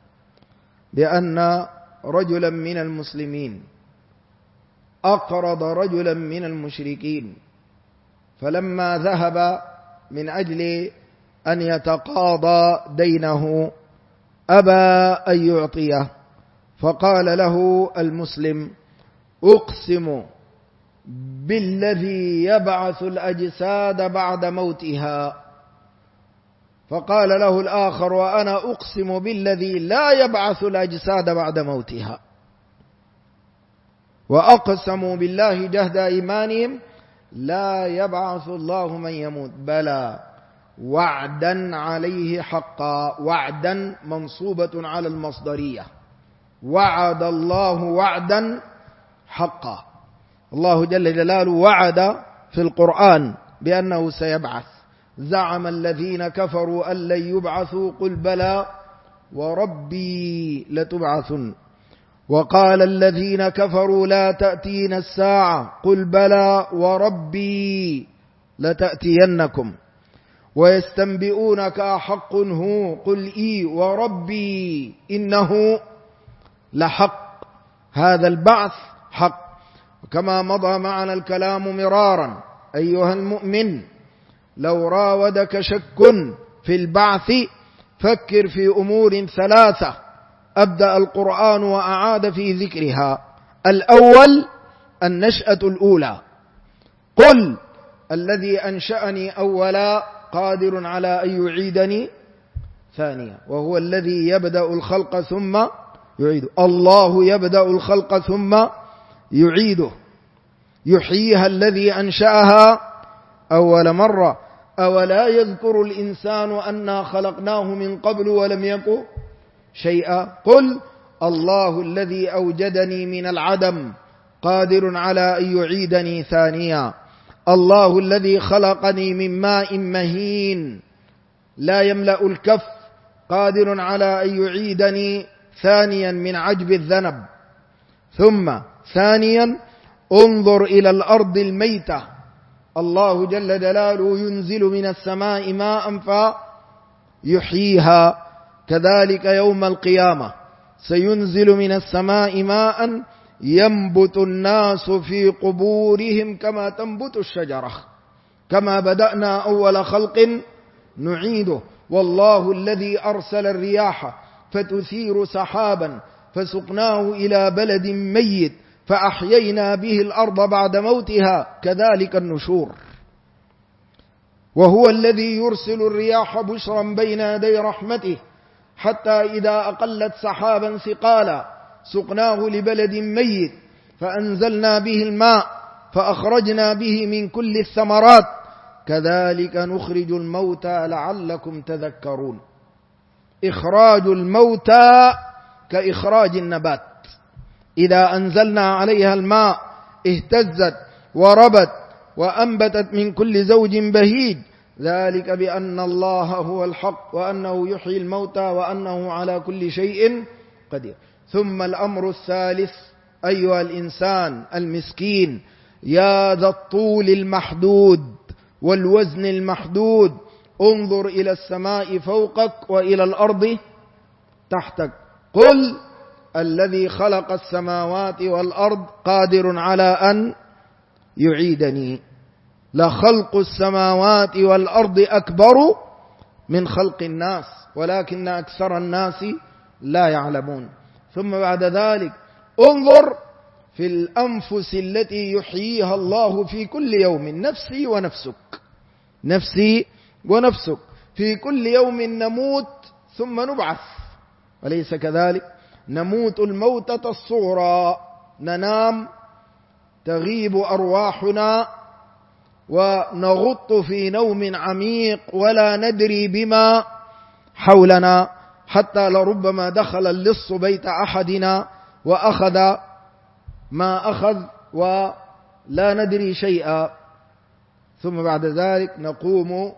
بأن رجلا من المسلمين أقرض رجلا من المشركين، فلما ذهب من أجل أن يتقاضى دينه أبى أن يعطيه، فقال له المسلم أقسم بالذي يبعث الأجساد بعد موتها، فقال له الآخر وأنا أقسم بالذي لا يبعث الأجساد بعد موتها. وأقسموا بالله جهد أيمانهم لا يبعث الله من يموت. بلى وعدا عليه حقا، وعدا منصوبة على المصدرية، وعد الله وعدا حقا. الله جل جلاله وعد في القرآن بأنه سيبعث. زعم الذين كفروا أن لن يبعثوا قل بلى وربي لتبعثن. وقال الذين كفروا لا تأتين الساعة قل بلى وربي لتأتينكم. ويستنبئونك أحق هو قل إي وربي إنه لحق. هذا البعث حق. وكما مضى معنا الكلام مرارا أيها المؤمن، لو راودك شك في البعث فكر في أمور ثلاثة أبدأ القرآن وأعاد في ذكرها. الأول النشأة الأولى، قل الذي أنشأني أولا قادر على أن يعيدني ثانيا، وهو الذي يبدأ الخلق ثم يعيده. الله يبدأ الخلق ثم يعيده، يحييها الذي أنشأها أول مرة. أولا يذكر الإنسان أنا خلقناه من قبل ولم يك شيئا. قل الله الذي أوجدني من العدم قادر على أن يعيدني ثانيا. الله الذي خلقني من ماء مهين لا يملأ الكف قادر على أن يعيدني ثانيا من عجب الذنب. ثم ثانيا انظر إلى الأرض الميتة، الله جل جلاله ينزل من السماء ماء فيحييها. كذلك يوم القيامة سينزل من السماء ماء ينبت الناس في قبورهم كما تنبت الشجرة. كما بدأنا أول خلق نعيده. والله الذي أرسل الرياح فتثير سحابا فسقناه إلى بلد ميت فأحيينا به الأرض بعد موتها كذلك النشور. وهو الذي يرسل الرياح بشرا بين يدي رحمته حتى إذا أقلت سحابا ثقالا سقناه لبلد ميت فأنزلنا به الماء فأخرجنا به من كل الثمرات كذلك نخرج الموتى لعلكم تذكرون. إخراج الموتى كإخراج النبات، إذا أنزلنا عليها الماء اهتزت وربت وأنبتت من كل زوج بهيج، ذلك بأن الله هو الحق وأنه يحيي الموتى وأنه على كل شيء قدير. ثم الأمر الثالث أيها الإنسان المسكين يا ذا الطول المحدود والوزن المحدود، انظر إلى السماء فوقك وإلى الأرض تحتك، قل الذي خلق السماوات والأرض قادر على أن يعيدني. لخلق السماوات والأرض أكبر من خلق الناس ولكن أكثر الناس لا يعلمون. ثم بعد ذلك انظر في الأنفس التي يحييها الله في كل يوم، نفسي ونفسك، نفسي ونفسك، في كل يوم نموت ثم نبعث، وليس كذلك؟ نموت الموتة الصغرى، ننام تغيب أرواحنا ونغط في نوم عميق ولا ندري بما حولنا، حتى لربما دخل اللص بيت أحدنا وأخذ ما أخذ ولا ندري شيئا. ثم بعد ذلك نقوم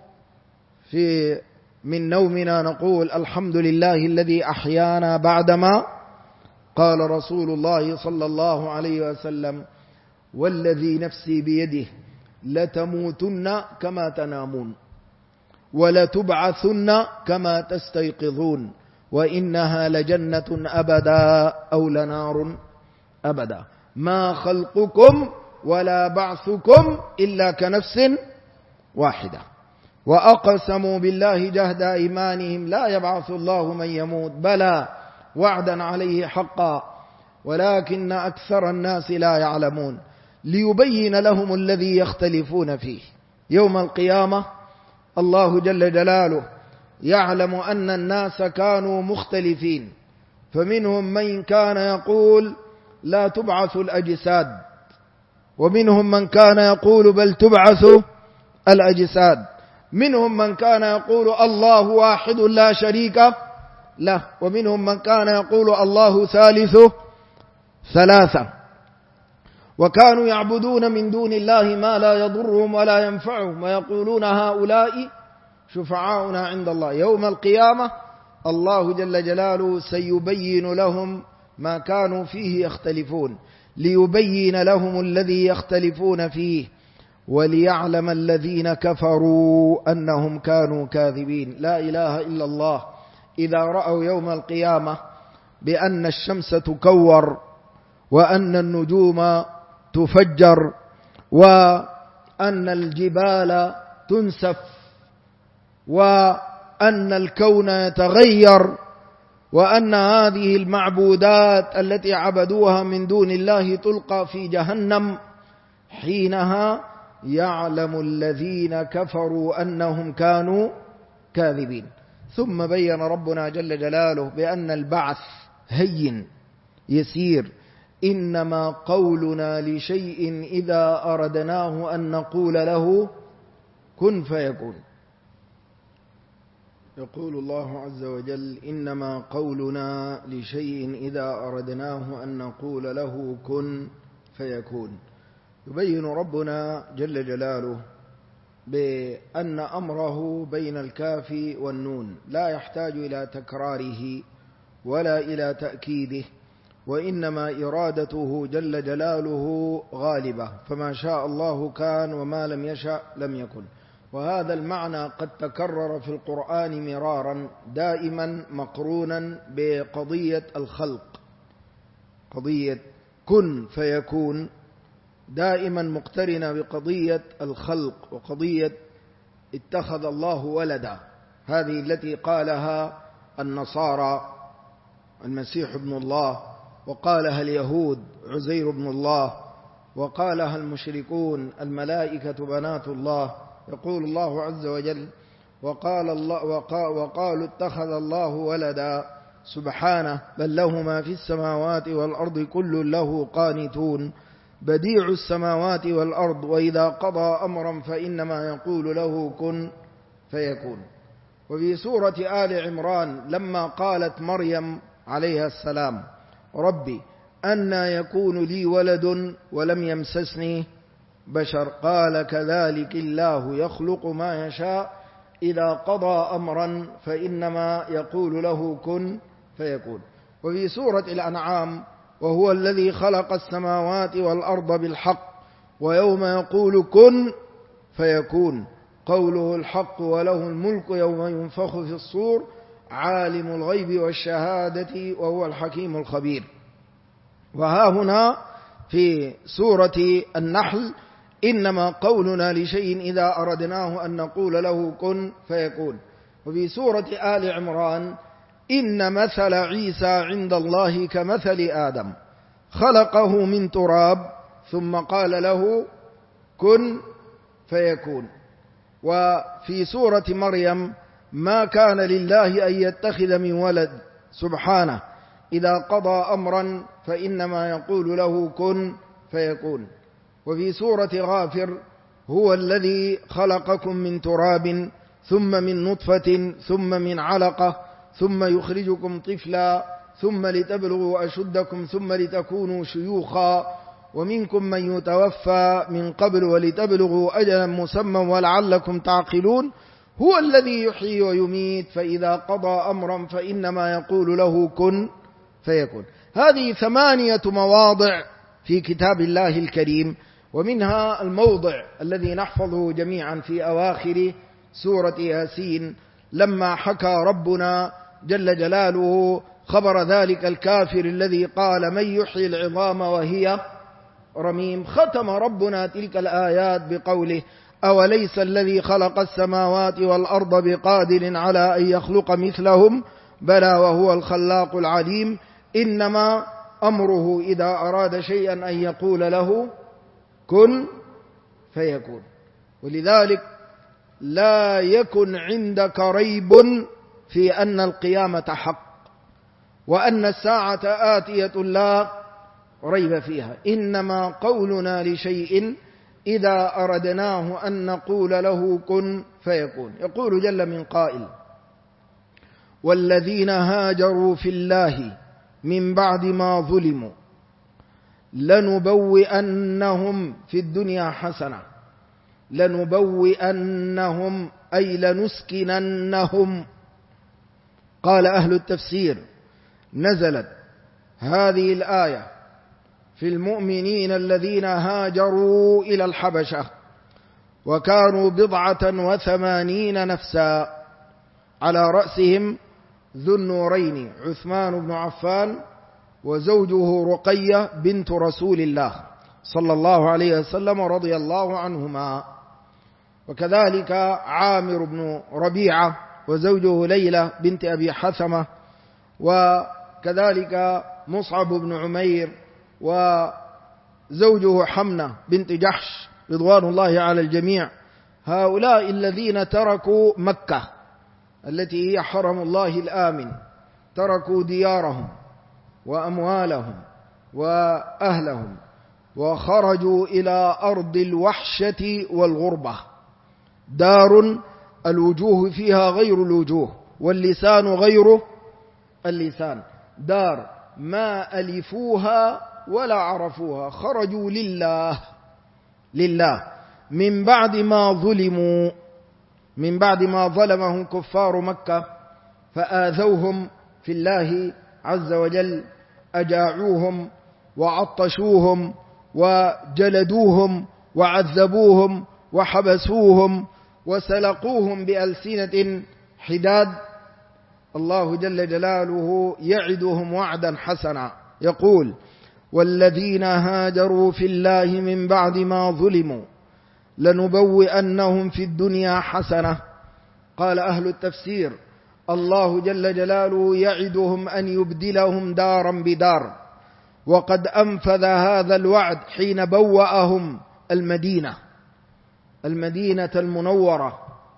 من نومنا نقول الحمد لله الذي أحيانا بعدما قال رسول الله صلى الله عليه وسلم والذي نفسي بيده لتموتن كما تنامون ولتبعثن كما تستيقظون وإنها لجنة أبدا أو لنار أبدا، ما خلقكم ولا بعثكم إلا كنفس واحدة. وأقسموا بالله جهد أيمانهم لا يبعث الله من يموت بلى وعدا عليه حقا ولكن أكثر الناس لا يعلمون، ليبين لهم الذي يختلفون فيه. يوم القيامة الله جل جلاله يعلم أن الناس كانوا مختلفين، فمنهم من كان يقول لا تبعث الأجساد، ومنهم من كان يقول بل تبعث الأجساد، منهم من كان يقول الله واحد لا شريك له، ومنهم من كان يقول الله ثالث ثلاثة، وكانوا يعبدون من دون الله ما لا يضرهم ولا ينفعهم ويقولون هؤلاء شفعاؤنا عند الله. يوم القيامة الله جل جلاله سيبين لهم ما كانوا فيه يختلفون، ليبين لهم الذي يختلفون فيه وليعلم الذين كفروا أنهم كانوا كاذبين. لا إله إلا الله. إذا رأوا يوم القيامة بأن الشمس تكور وأن النجوم تفجر وأن الجبال تنسف وأن الكون يتغير وأن هذه المعبودات التي عبدوها من دون الله تلقى في جهنم، حينها يعلم الذين كفروا أنهم كانوا كاذبين. ثم بين ربنا جل جلاله بأن البعث هين يسير، إنما قولنا لشيء إذا أردناه أن نقول له كن فيكون. يقول الله عز وجل إنما قولنا لشيء إذا أردناه أن نقول له كن فيكون. يبين ربنا جل جلاله بأن أمره بين الكاف والنون لا يحتاج إلى تكراره ولا إلى تأكيده، وإنما إرادته جل جلاله غالبة، فما شاء الله كان وما لم يشأ لم يكن. وهذا المعنى قد تكرر في القرآن مرارا دائما مقرونا بقضية الخلق، قضية كن فيكون دائما مقترنة بقضية الخلق وقضية اتخذ الله ولدا، هذه التي قالها النصارى المسيح ابن الله، وقالها اليهود عزير ابن الله، وقالها المشركون الملائكة بنات الله. يقول الله عز وجل: وقالوا اتخذ الله ولدا سبحانه بل له ما في السماوات والأرض كل له قانتون بديع السماوات والأرض وإذا قضى أمرا فإنما يقول له كن فيكون. وفي سورة آل عمران لما قالت مريم عليها السلام: ربي أنى يكون لي ولد ولم يمسسني بشر قال كذلك الله يخلق ما يشاء إذا قضى أمرا فإنما يقول له كن فيكون. وفي سورة الأنعام: وهو الذي خلق السماوات والأرض بالحق ويوم يقول كن فيكون قوله الحق وله الملك يوم ينفخ في الصور عالم الغيب والشهادة وهو الحكيم الخبير. وها هنا في سورة النحل: إنما قولنا لشيء إذا أردناه أن نقول له كن فيكون. وفي سورة آل عمران: إن مثل عيسى عند الله كمثل آدم خلقه من تراب ثم قال له كن فيكون. وفي سورة مريم: ما كان لله أن يتخذ من ولد سبحانه إذا قضى أمرا فإنما يقول له كن فيكون. وفي سورة غافر: هو الذي خلقكم من تراب ثم من نطفة ثم من علقة ثم يخرجكم طفلا ثم لتبلغوا أشدكم ثم لتكونوا شيوخا ومنكم من يتوفى من قبل ولتبلغوا أجلا مسمى ولعلكم تعقلون هو الذي يحيي ويميت فإذا قضى أمرا فإنما يقول له كن فيكون. هذه 8 مواضع في كتاب الله الكريم، ومنها الموضع الذي نحفظه جميعا في أواخر سورة ياسين لما حكى ربنا جل جلاله خبر ذلك الكافر الذي قال من يحيي العظام وهي رميم. ختم ربنا تلك الآيات بقوله أوليس الذي خلق السماوات والأرض بقادر على أن يخلق مثلهم بلى وهو الخلاق العليم إنما أمره إذا أراد شيئا أن يقول له كن فيكون. ولذلك لا يكن عندك ريب في أن القيامة حق وأن الساعة آتية لا ريب فيها، إنما قولنا لشيء إذا أردناه أن نقول له كن فيكون. يقول جل من قائل والذين هاجروا في الله من بعد ما ظلموا لنبوئنهم في الدنيا حسنة لنبوئنهم أي لنسكننهم. قال أهل التفسير نزلت هذه الآية في المؤمنين الذين هاجروا إلى الحبشة وكانوا 89 نفسا على رأسهم ذو النورين عثمان بن عفان وزوجه رقية بنت رسول الله صلى الله عليه وسلم رضي الله عنهما، وكذلك عامر بن ربيعة وزوجه ليلى بنت أبي حثمة، وكذلك مصعب بن عمير وزوجه حمنة بنت جحش رضوان الله على الجميع. هؤلاء الذين تركوا مكة التي هي حرم الله الآمن، تركوا ديارهم وأموالهم وأهلهم وخرجوا إلى أرض الوحشة والغربة، دار الوجوه فيها غير الوجوه واللسان غير اللسان، دار ما ألفوها ولا عرفوها، خرجوا لله من بعد ما ظلموا، من بعد ما ظلمهم كفار مكة فآذوهم في الله عز وجل، أجاعوهم وعطشوهم وجلدوهم وعذبوهم وحبسوهم وسلقوهم بألسنة حداد. الله جل جلاله يعدهم وعدا حسنا يقول والذين هاجروا في الله من بعد ما ظلموا لنبوئنهم في الدنيا حسنة. قال أهل التفسير: الله جل جلاله يعدهم أن يبدلهم دارا بدار، وقد أنفذ هذا الوعد حين بوأهم المدينة المنورة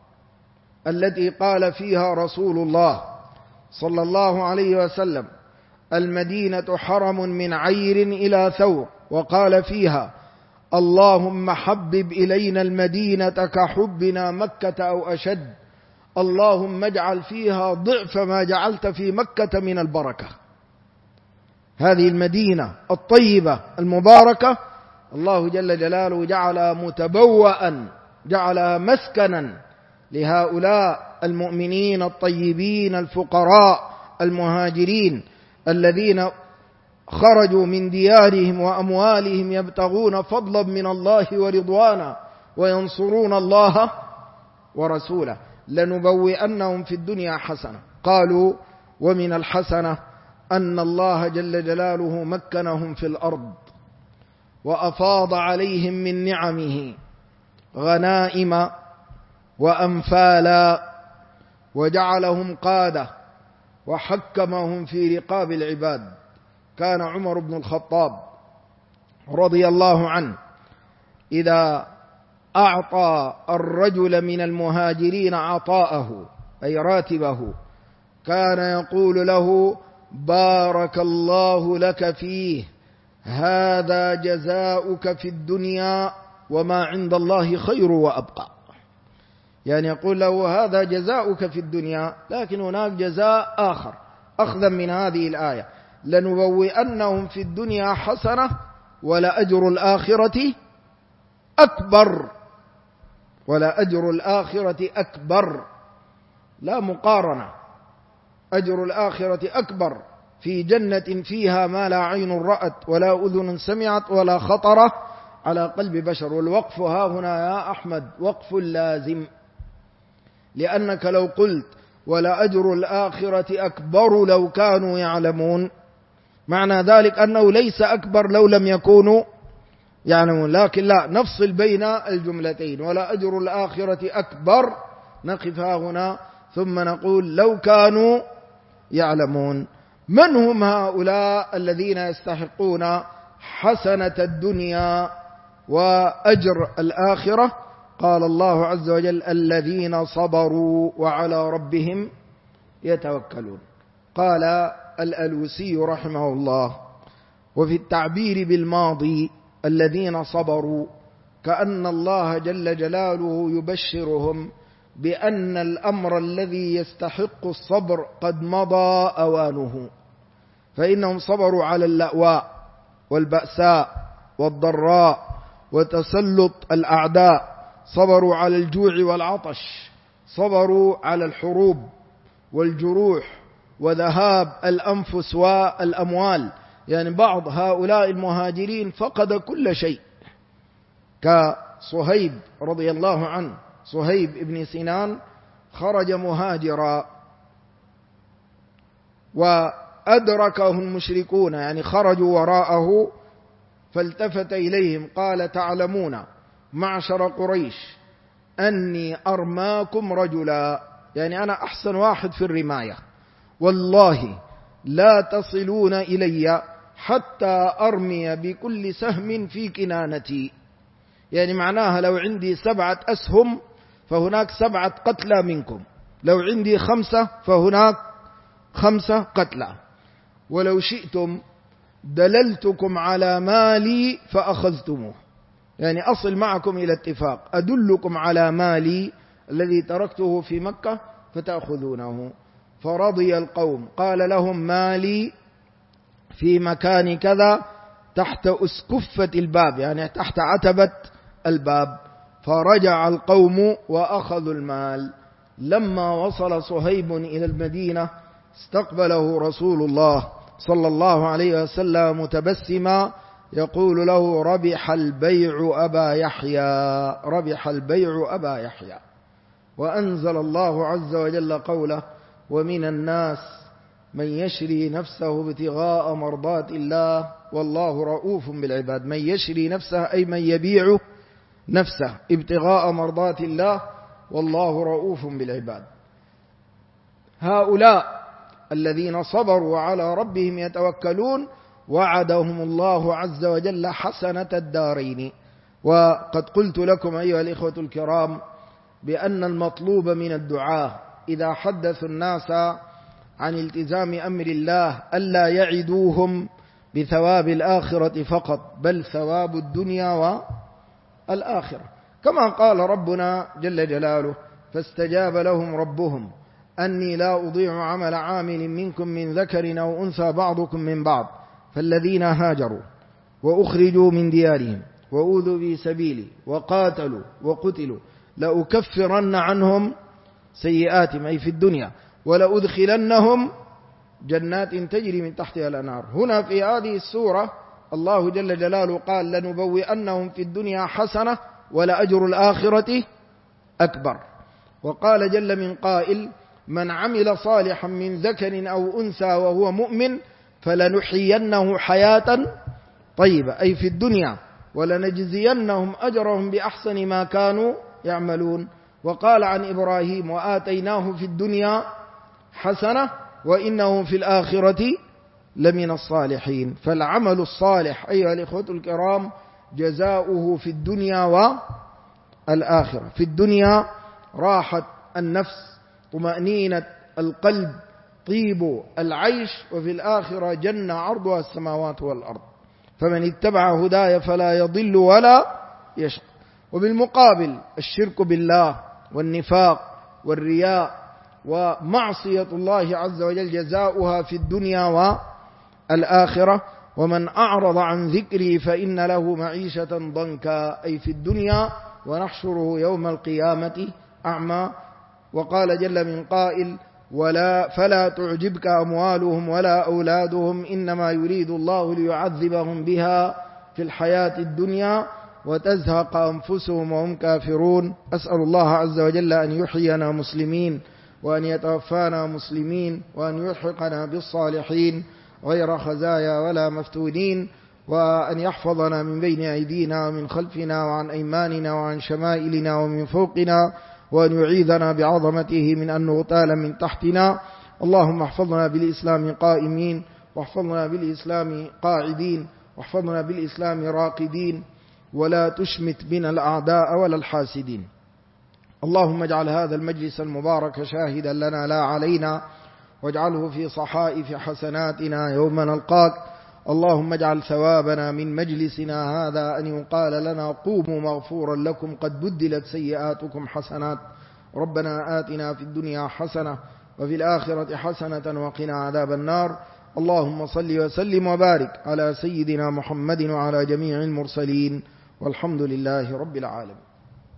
التي قال فيها رسول الله صلى الله عليه وسلم: المدينة حرم من عير إلى ثور. وقال فيها: اللهم حبب إلينا المدينة كحبنا مكة أو أشد، اللهم اجعل فيها ضعف ما جعلت في مكة من البركة. هذه المدينة الطيبة المباركة الله جل جلاله جعلها متبوأ، جعلها مسكنا لهؤلاء المؤمنين الطيبين الفقراء المهاجرين الذين خرجوا من ديارهم وأموالهم يبتغون فضلا من الله ورضوانا وينصرون الله ورسوله. لنبوئنهم في الدنيا حسنة. قالوا: ومن الحسنة أن الله جل جلاله مكنهم في الأرض وأفاض عليهم من نعمه غنائم وأنفالا، وجعلهم قادة وحكمهم في رقاب العباد. كان عمر بن الخطاب رضي الله عنه إذا أعطى الرجل من المهاجرين عطاءه أي راتبه كان يقول له: بارك الله لك فيه، هذا جزاؤك في الدنيا وما عند الله خير وأبقى. يعني يقول له: هذا جزاؤك في الدنيا، لكن هناك جزاء آخر أخذا من هذه الآية: لنبوئنهم في الدنيا حسنة ولأجر الآخرة أكبر. ولأجر الآخرة أكبر، لا مقارنة. أجر الآخرة أكبر في جنة فيها ما لا عين رأت ولا أذن سمعت ولا خطر على قلب بشر. والوقف ها هنا يا أحمد وقف لازم، لأنك لو قلت ولأجر الآخرة أكبر لو كانوا يعلمون، معنى ذلك أنه ليس أكبر لو لم يكونوا يعلمون. لكن لا، نفصل بين الجملتين: ولأجر الآخرة أكبر، نقف هنا ثم نقول لو كانوا يعلمون. من هم هؤلاء الذين يستحقون حسنة الدنيا وأجر الآخرة؟ قال الله عز وجل: الذين صبروا وعلى ربهم يتوكلون. قال الألوسي رحمه الله: وفي التعبير بالماضي الذين صبروا كأن الله جل جلاله يبشرهم بأن الأمر الذي يستحق الصبر قد مضى أوانه، فإنهم صبروا على اللأواء والبأساء والضراء وتسلط الأعداء، صبروا على الجوع والعطش، صبروا على الحروب والجروح وذهاب الأنفس والأموال. يعني بعض هؤلاء المهاجرين فقد كل شيء، كصهيب رضي الله عنه، صهيب بن سنان خرج مهاجرا وأدركه المشركون، يعني خرجوا وراءه فالتفت إليهم قال: تعلمون معشر قريش أني أرماكم رجلا، يعني أنا أحسن واحد في الرماية، والله لا تصلون إلي حتى أرمي بكل سهم في كنانتي. يعني معناها لو عندي 7 أسهم فهناك 7 قتلى منكم، لو عندي 5 فهناك 5 قتلى، ولو شئتم دللتكم على مالي فأخذتموه. يعني أصل معكم إلى اتفاق، أدلكم على مالي الذي تركته في مكة فتأخذونه. فرضي القوم. قال لهم: مالي في مكان كذا تحت أسكفة الباب، يعني تحت عتبة الباب. فرجع القوم وأخذوا المال. لما وصل صهيب إلى المدينة استقبله رسول الله صلى الله عليه وسلم متبسما يقول له: ربح البيع أبا يحيى، ربح البيع أبا يحيى. وأنزل الله عز وجل قوله: ومن الناس من يشري نفسه ابتغاء مرضات الله والله رؤوف بالعباد. من يشري نفسه أي من يبيع نفسه ابتغاء مرضات الله والله رؤوف بالعباد. هؤلاء الذين صبروا على ربهم يتوكلون وعدهم الله عز وجل حسنة الدارين. وقد قلت لكم أيها الإخوة الكرام بأن المطلوب من الدعاة إذا حدثوا الناس عن التزام أمر الله ألا يعدوهم بثواب الآخرة فقط، بل ثواب الدنيا والآخرة، كما قال ربنا جل جلاله: فاستجاب لهم ربهم أني لا أضيع عمل عامل منكم من ذكر أو أنثى بعضكم من بعض، فالذين هاجروا وأخرجوا من ديارهم وأوذوا في سبيلي وقاتلوا وقتلوا لأكفرن عنهم سيئاتهم أي في الدنيا ولأدخلنهم جنات تجري من تحتها الأنهار. هنا في هذه السورة الله جل جلاله قال: لنبوئنهم في الدنيا حسنة ولأجر الآخرة أكبر. وقال جل من قائل: من عمل صالحا من ذكر أو أنثى وهو مؤمن فلنحيينه حياة طيبة أي في الدنيا ولنجزينهم أجرهم بأحسن ما كانوا يعملون. وقال عن إبراهيم: وآتيناه في الدنيا حسنة وإنه في الآخرة لمن الصالحين. فالعمل الصالح أيها الإخوة الكرام جزاؤه في الدنيا والآخرة. في الدنيا راحة النفس، طمأنينة القلب، طيب العيش، وفي الآخرة جنة عرضها السماوات والأرض. فمن اتبع هداي فلا يضل ولا يشقى. وبالمقابل الشرك بالله والنفاق والرياء ومعصية الله عز وجل جزاؤها في الدنيا والآخرة. ومن أعرض عن ذكري فإن له معيشة ضنكا أي في الدنيا ونحشره يوم القيامة أعمى. وقال جل من قائل: فلا تعجبك أموالهم ولا أولادهم إنما يريد الله ليعذبهم بها في الحياة الدنيا وتزهق أنفسهم وهم كافرون. أسأل الله عز وجل أن يحيينا مسلمين وأن يتوفانا مسلمين وأن يلحقنا بالصالحين غير خزايا ولا مفتونين، وأن يحفظنا من بين أيدينا ومن خلفنا وعن أيماننا وعن شمائلنا ومن فوقنا، وأن يعيذنا بعظمته من أن نغتال من تحتنا. اللهم احفظنا بالإسلام قائمين، واحفظنا بالإسلام قاعدين، واحفظنا بالإسلام راقدين، ولا تشمت بنا الأعداء ولا الحاسدين. اللهم اجعل هذا المجلس المبارك شاهدا لنا لا علينا، واجعله في صحائف حسناتنا يوم نلقاك. اللهم اجعل ثوابنا من مجلسنا هذا أن يقال لنا: قوموا مغفورا لكم قد بدلت سيئاتكم حسنات. ربنا آتنا في الدنيا حسنة وفي الآخرة حسنة وقنا عذاب النار. اللهم صل وسلم وبارك على سيدنا محمد وعلى جميع المرسلين، والحمد لله رب العالمين.